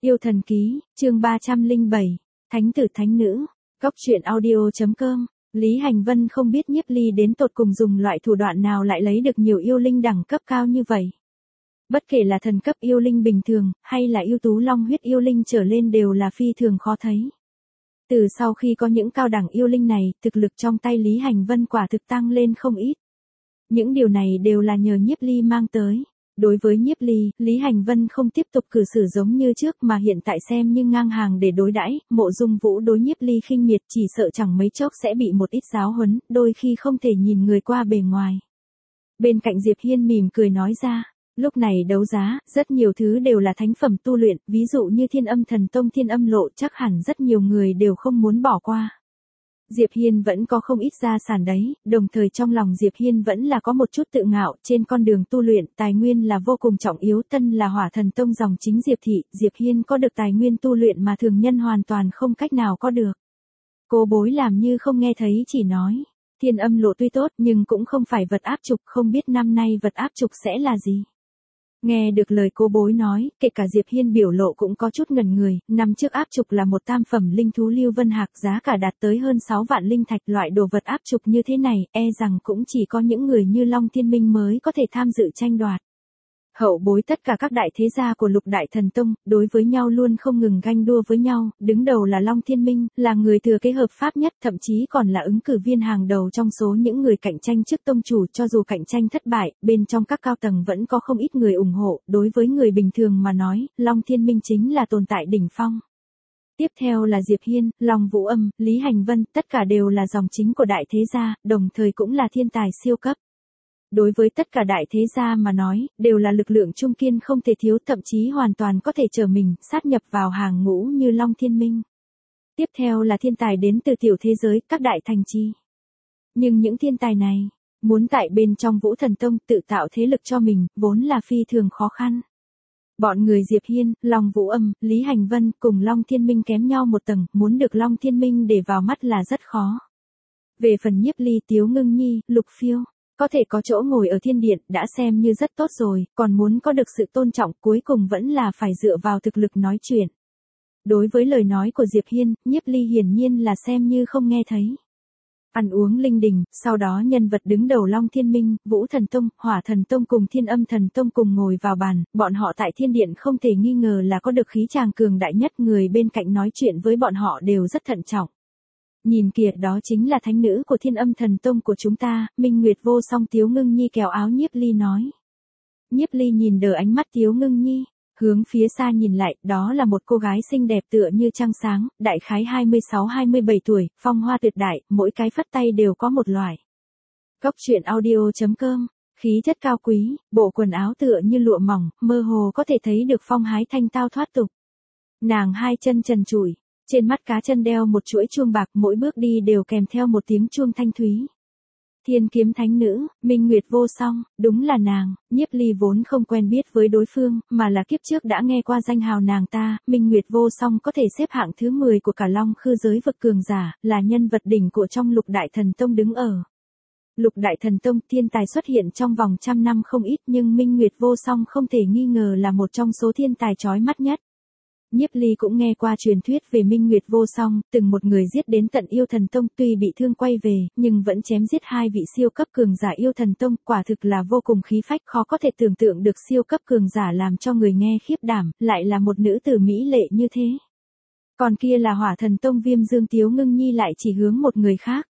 Yêu thần ký, chương 307, Thánh tử thánh nữ, Cóc truyện audio.com. Lý Hành Vân không biết Nhiếp Ly đến tột cùng dùng loại thủ đoạn nào lại lấy được nhiều yêu linh đẳng cấp cao như vậy. Bất kể là thần cấp yêu linh bình thường, hay là yêu tú long huyết yêu linh trở lên đều là phi thường khó thấy. Từ sau khi có những cao đẳng yêu linh này, thực lực trong tay Lý Hành Vân quả thực tăng lên không ít. Những điều này đều là nhờ Nhiếp Ly mang tới. Đối với Nhiếp Ly, Lý Hành Vân không tiếp tục cư xử giống như trước mà hiện tại xem như ngang hàng để đối đãi. Mộ Dung Vũ đối Nhiếp Ly khinh miệt, chỉ sợ chẳng mấy chốc sẽ bị một ít giáo huấn, đôi khi không thể nhìn người qua bề ngoài. Bên cạnh Diệp Hiên mỉm cười nói ra, lúc này đấu giá, rất nhiều thứ đều là thánh phẩm tu luyện, ví dụ như Thiên Âm Thần Tông Thiên Âm Lộ chắc hẳn rất nhiều người đều không muốn bỏ qua. Diệp Hiên vẫn có không ít gia sản đấy, đồng thời trong lòng Diệp Hiên vẫn là có một chút tự ngạo, trên con đường tu luyện, tài nguyên là vô cùng trọng yếu, thân là Hỏa Thần Tông dòng chính Diệp thị, Diệp Hiên có được tài nguyên tu luyện mà thường nhân hoàn toàn không cách nào có được. Cô Bối làm như không nghe thấy chỉ nói, Thiên Âm Lộ tuy tốt nhưng cũng không phải vật áp trục, không biết năm nay vật áp trục sẽ là gì. Nghe được lời cô Bối nói, kể cả Diệp Hiên biểu lộ cũng có chút ngẩn người, năm trước áp trục là một tam phẩm linh thú Lưu Vân Hạc giá cả đạt tới hơn 6 vạn linh thạch, loại đồ vật áp trục như thế này, e rằng cũng chỉ có những người như Long Thiên Minh mới có thể tham dự tranh đoạt. Hậu bối tất cả các đại thế gia của Lục Đại Thần Tông, đối với nhau luôn không ngừng ganh đua với nhau, đứng đầu là Long Thiên Minh, là người thừa kế hợp pháp nhất, thậm chí còn là ứng cử viên hàng đầu trong số những người cạnh tranh trước tông chủ, cho dù cạnh tranh thất bại, bên trong các cao tầng vẫn có không ít người ủng hộ, đối với người bình thường mà nói, Long Thiên Minh chính là tồn tại đỉnh phong. Tiếp theo là Diệp Hiên, Long Vũ Âm, Lý Hành Vân, tất cả đều là dòng chính của đại thế gia, đồng thời cũng là thiên tài siêu cấp. Đối với tất cả đại thế gia mà nói, đều là lực lượng trung kiên không thể thiếu, thậm chí hoàn toàn có thể trở mình, sát nhập vào hàng ngũ như Long Thiên Minh. Tiếp theo là thiên tài đến từ tiểu thế giới, các đại thành trì. Nhưng những thiên tài này, muốn tại bên trong Vũ Thần Tông tự tạo thế lực cho mình, vốn là phi thường khó khăn. Bọn người Diệp Hiên, Long Vũ Âm, Lý Hành Vân cùng Long Thiên Minh kém nhau một tầng, muốn được Long Thiên Minh để vào mắt là rất khó. Về phần Nhiếp Ly, Tiếu Ngưng Nhi, Lục Phiêu, có thể có chỗ ngồi ở thiên điện đã xem như rất tốt rồi, còn muốn có được sự tôn trọng cuối cùng vẫn là phải dựa vào thực lực nói chuyện. Đối với lời nói của Diệp Hiên, Nhiếp Ly hiển nhiên là xem như không nghe thấy. Ăn uống linh đình, sau đó nhân vật đứng đầu Long Thiên Minh, Vũ Thần Tông, Hỏa Thần Tông cùng Thiên Âm Thần Tông cùng ngồi vào bàn, bọn họ tại thiên điện không thể nghi ngờ là có được khí tràng cường đại nhất, người bên cạnh nói chuyện với bọn họ đều rất thận trọng. Nhìn kìa, đó chính là thánh nữ của Thiên Âm Thần Tông của chúng ta, Minh Nguyệt vô song. Tiếu Ngưng Nhi kéo áo Nhiếp Ly nói. Nhiếp Ly nhìn đờ ánh mắt Tiếu Ngưng Nhi, hướng phía xa nhìn lại, đó là một cô gái xinh đẹp tựa như trăng sáng, đại khái 26-27 tuổi, phong hoa tuyệt đại, mỗi cái phất tay đều có một loại. Cóc truyện audio.com, khí chất cao quý, bộ quần áo tựa như lụa mỏng, mơ hồ có thể thấy được phong hái thanh tao thoát tục. Nàng hai chân trần trụi, trên mắt cá chân đeo một chuỗi chuông bạc, mỗi bước đi đều kèm theo một tiếng chuông thanh thúy. Thiên kiếm thánh nữ, Minh Nguyệt vô song, đúng là nàng. Nhiếp Ly vốn không quen biết với đối phương, mà là kiếp trước đã nghe qua danh hào nàng ta. Minh Nguyệt vô song có thể xếp hạng thứ 10 của cả Long Khư giới vực cường giả, là nhân vật đỉnh của trong Lục Đại Thần Tông đứng ở. Lục Đại Thần Tông thiên tài xuất hiện trong vòng trăm năm không ít, nhưng Minh Nguyệt vô song không thể nghi ngờ là một trong số thiên tài chói mắt nhất. Nhiếp Ly cũng nghe qua truyền thuyết về Minh Nguyệt vô song, từng một người giết đến tận Yêu Thần Tông, tuy bị thương quay về, nhưng vẫn chém giết hai vị siêu cấp cường giả Yêu Thần Tông, quả thực là vô cùng khí phách, khó có thể tưởng tượng được siêu cấp cường giả làm cho người nghe khiếp đảm, lại là một nữ tử mỹ lệ như thế. Còn kia là Hỏa Thần Tông Viêm Dương. Tiếu Ngưng Nhi lại chỉ hướng một người khác.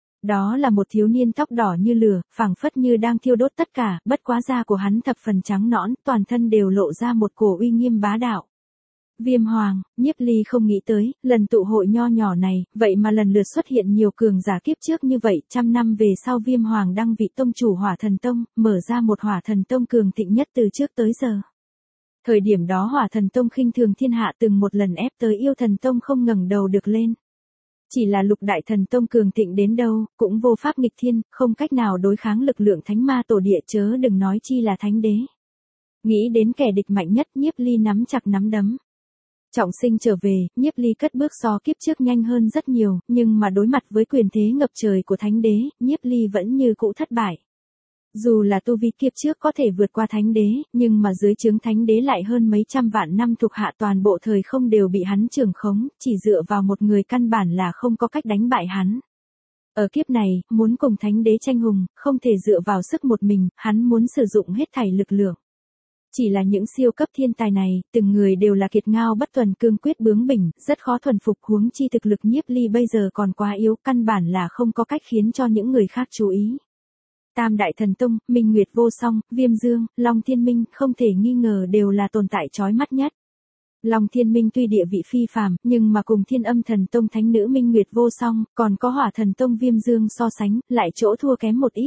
Đó là một thiếu niên tóc đỏ như lửa, phảng phất như đang thiêu đốt tất cả, bất quá da của hắn thập phần trắng nõn, toàn thân đều lộ ra một cổ uy nghiêm bá đạo. Viêm Hoàng. Nhiếp Ly không nghĩ tới, lần tụ hội nho nhỏ này, vậy mà lần lượt xuất hiện nhiều cường giả kiếp trước như vậy, trăm năm về sau Viêm Hoàng đăng vị tông chủ Hỏa Thần Tông, mở ra một Hỏa Thần Tông cường thịnh nhất từ trước tới giờ. Thời điểm đó Hỏa Thần Tông khinh thường thiên hạ, từng một lần ép tới Yêu Thần Tông không ngẩng đầu được lên. Chỉ là Lục Đại Thần Tông cường thịnh đến đâu, cũng vô pháp nghịch thiên, không cách nào đối kháng lực lượng thánh ma tổ địa, chớ đừng nói chi là thánh đế. Nghĩ đến kẻ địch mạnh nhất, Nhiếp Ly nắm chặt nắm đấm. Trọng sinh trở về, Nhiếp Ly cất bước so kiếp trước nhanh hơn rất nhiều, nhưng mà đối mặt với quyền thế ngập trời của thánh đế, Nhiếp Ly vẫn như cũ thất bại. Dù là tu vi kiếp trước có thể vượt qua thánh đế, nhưng mà dưới trướng thánh đế lại hơn mấy trăm vạn năm thuộc hạ toàn bộ thời không đều bị hắn trưởng khống, chỉ dựa vào một người căn bản là không có cách đánh bại hắn. Ở kiếp này, muốn cùng thánh đế tranh hùng, không thể dựa vào sức một mình, hắn muốn sử dụng hết thảy lực lượng. Chỉ là những siêu cấp thiên tài này, từng người đều là kiệt ngao bất tuần cương quyết bướng bỉnh, rất khó thuần phục, huống chi thực lực Nhiếp Ly bây giờ còn quá yếu, căn bản là không có cách khiến cho những người khác chú ý. Tam Đại Thần Tông, Minh Nguyệt Vô Song, Viêm Dương, Long Thiên Minh, không thể nghi ngờ đều là tồn tại chói mắt nhất. Long Thiên Minh tuy địa vị phi phàm, nhưng mà cùng Thiên Âm Thần Tông thánh nữ Minh Nguyệt Vô Song, còn có Hỏa Thần Tông Viêm Dương so sánh, lại chỗ thua kém một ít.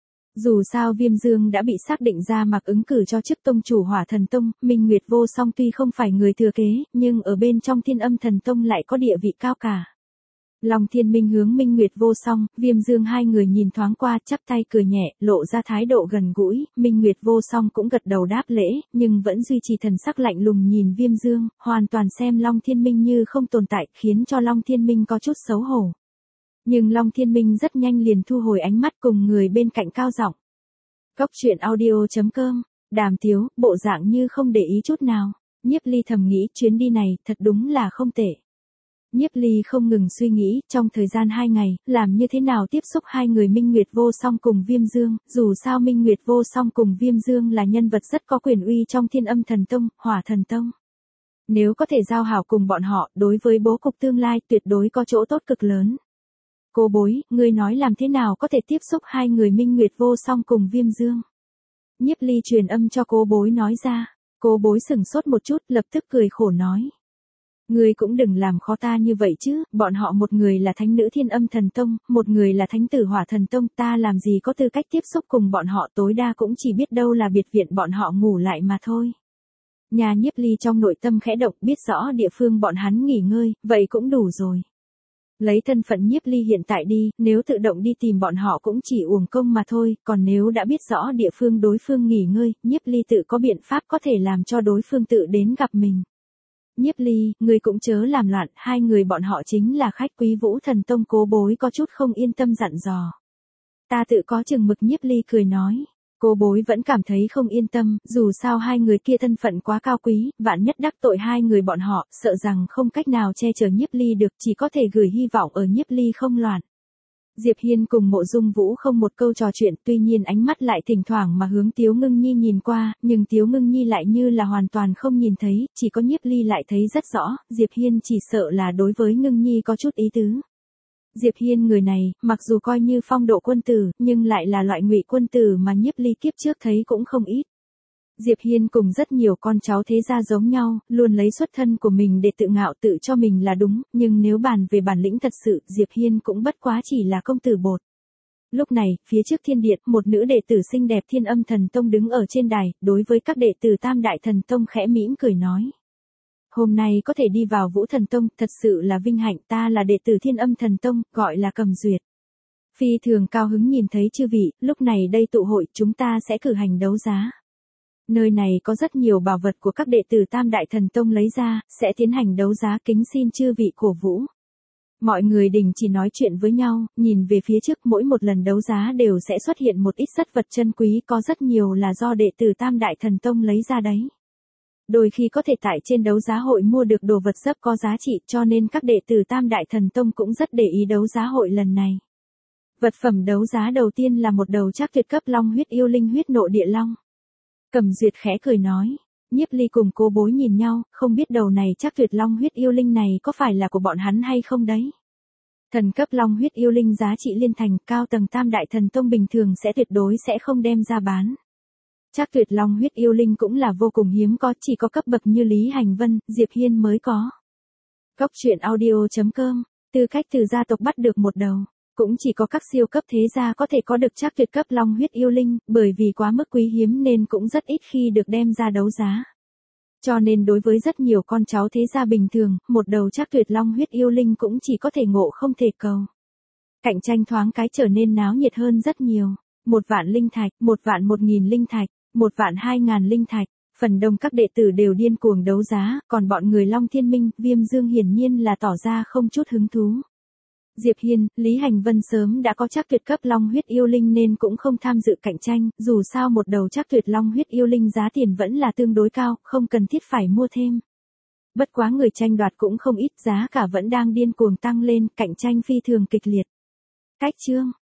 Dù sao Viêm Dương đã bị xác định ra mặc ứng cử cho chức tông chủ Hỏa Thần Tông, Minh Nguyệt Vô Song tuy không phải người thừa kế, nhưng ở bên trong Thiên Âm Thần Tông lại có địa vị cao cả. Long Thiên Minh hướng Minh Nguyệt Vô Song, Viêm Dương hai người nhìn thoáng qua, chắp tay cười nhẹ, lộ ra thái độ gần gũi, Minh Nguyệt Vô Song cũng gật đầu đáp lễ, nhưng vẫn duy trì thần sắc lạnh lùng nhìn Viêm Dương, hoàn toàn xem Long Thiên Minh như không tồn tại, khiến cho Long Thiên Minh có chút xấu hổ. Nhưng Long Thiên Minh rất nhanh liền thu hồi ánh mắt cùng người bên cạnh cao giọng. Cốc truyện audio.com, Đàm Tiếu, bộ dạng như không để ý chút nào. Nhiếp Ly thầm nghĩ chuyến đi này thật đúng là không tệ. Nhiếp Ly không ngừng suy nghĩ, trong thời gian 2 ngày, làm như thế nào tiếp xúc hai người Minh Nguyệt Vô Song cùng Viêm Dương, dù sao Minh Nguyệt Vô Song cùng Viêm Dương là nhân vật rất có quyền uy trong Thiên Âm Thần Tông, Hỏa Thần Tông. Nếu có thể giao hảo cùng bọn họ, đối với bố cục tương lai tuyệt đối có chỗ tốt cực lớn. Cô bối, ngươi nói làm thế nào có thể tiếp xúc hai người Minh Nguyệt Vô Song cùng Viêm Dương? Nhiếp Ly truyền âm cho cô bối nói ra, cô bối sửng sốt một chút, lập tức cười khổ nói. Ngươi cũng đừng làm khó ta như vậy chứ, bọn họ một người là thánh nữ Thiên Âm Thần Tông, một người là thánh tử Hỏa Thần Tông, ta làm gì có tư cách tiếp xúc cùng bọn họ, tối đa cũng chỉ biết đâu là biệt viện bọn họ ngủ lại mà thôi. Nhà Nhiếp Ly trong nội tâm khẽ động, biết rõ địa phương bọn hắn nghỉ ngơi, vậy cũng đủ rồi. Lấy thân phận Nhiếp Ly hiện tại đi, nếu tự động đi tìm bọn họ cũng chỉ uổng công mà thôi, còn nếu đã biết rõ địa phương đối phương nghỉ ngơi, Nhiếp Ly tự có biện pháp có thể làm cho đối phương tự đến gặp mình. Nhiếp Ly, người cũng chớ làm loạn, hai người bọn họ chính là khách quý Vũ Thần Tông, cố bối có chút không yên tâm dặn dò. Ta tự có chừng mực, Nhiếp Ly cười nói. Cô bối vẫn cảm thấy không yên tâm, dù sao hai người kia thân phận quá cao quý, vạn nhất đắc tội hai người bọn họ, sợ rằng không cách nào che chở Nhiếp Ly được, chỉ có thể gửi hy vọng ở Nhiếp Ly không loạn. Diệp Hiên cùng Mộ Dung Vũ không một câu trò chuyện, tuy nhiên ánh mắt lại thỉnh thoảng mà hướng Tiếu Ngưng Nhi nhìn qua, nhưng Tiếu Ngưng Nhi lại như là hoàn toàn không nhìn thấy, chỉ có Nhiếp Ly lại thấy rất rõ, Diệp Hiên chỉ sợ là đối với Ngưng Nhi có chút ý tứ. Diệp Hiên người này, mặc dù coi như phong độ quân tử, nhưng lại là loại ngụy quân tử mà Nhiếp Ly kiếp trước thấy cũng không ít. Diệp Hiên cùng rất nhiều con cháu thế gia giống nhau, luôn lấy xuất thân của mình để tự ngạo tự cho mình là đúng, nhưng nếu bàn về bản lĩnh thật sự, Diệp Hiên cũng bất quá chỉ là công tử bột. Lúc này, phía trước thiên điện, một nữ đệ tử xinh đẹp Thiên Âm Thần Tông đứng ở trên đài, đối với các đệ tử Tam Đại Thần Tông khẽ mỉm cười nói. Hôm nay có thể đi vào Vũ Thần Tông, thật sự là vinh hạnh, ta là đệ tử Thiên Âm Thần Tông, gọi là Cầm Duyệt. Phi thường cao hứng nhìn thấy chư vị, lúc này đây tụ hội, chúng ta sẽ cử hành đấu giá. Nơi này có rất nhiều bảo vật của các đệ tử Tam Đại Thần Tông lấy ra, sẽ tiến hành đấu giá, kính xin chư vị cổ vũ. Mọi người đình chỉ nói chuyện với nhau, nhìn về phía trước, mỗi một lần đấu giá đều sẽ xuất hiện một ít sất vật chân quý, có rất nhiều là do đệ tử Tam Đại Thần Tông lấy ra đấy. Đôi khi có thể tại trên đấu giá hội mua được đồ vật rất có giá trị, cho nên các đệ tử Tam Đại Thần Tông cũng rất để ý đấu giá hội lần này. Vật phẩm đấu giá đầu tiên là một đầu trác tuyệt cấp long huyết yêu linh huyết nộ địa long. Cầm Duyệt khẽ cười nói, Nhiếp Ly cùng cô bối nhìn nhau, không biết đầu này trác tuyệt long huyết yêu linh này có phải là của bọn hắn hay không đấy. Thần cấp long huyết yêu linh giá trị liên thành, cao tầng Tam Đại Thần Tông bình thường sẽ tuyệt đối sẽ không đem ra bán. Trác tuyệt long huyết yêu linh cũng là vô cùng hiếm có, chỉ có cấp bậc như Lý Hành Vân, Diệp Hiên mới có. Cốc truyện audio.com, tư cách từ gia tộc bắt được một đầu, cũng chỉ có các siêu cấp thế gia có thể có được trác tuyệt cấp long huyết yêu linh, bởi vì quá mức quý hiếm nên cũng rất ít khi được đem ra đấu giá. Cho nên đối với rất nhiều con cháu thế gia bình thường, một đầu trác tuyệt long huyết yêu linh cũng chỉ có thể ngộ không thể cầu. Cạnh tranh thoáng cái trở nên náo nhiệt hơn rất nhiều. 1.000.000 linh thạch, 1.000.000 linh thạch, 1.000.000 linh thạch, phần đông các đệ tử đều điên cuồng đấu giá, còn bọn người Long Thiên Minh, Viêm Dương hiển nhiên là tỏ ra không chút hứng thú. Diệp Hiên, Lý Hành Vân sớm đã có trác tuyệt cấp long huyết yêu linh nên cũng không tham dự cạnh tranh, dù sao một đầu trác tuyệt long huyết yêu linh giá tiền vẫn là tương đối cao, không cần thiết phải mua thêm. Bất quá người tranh đoạt cũng không ít, giá cả vẫn đang điên cuồng tăng lên, cạnh tranh phi thường kịch liệt. Cách chương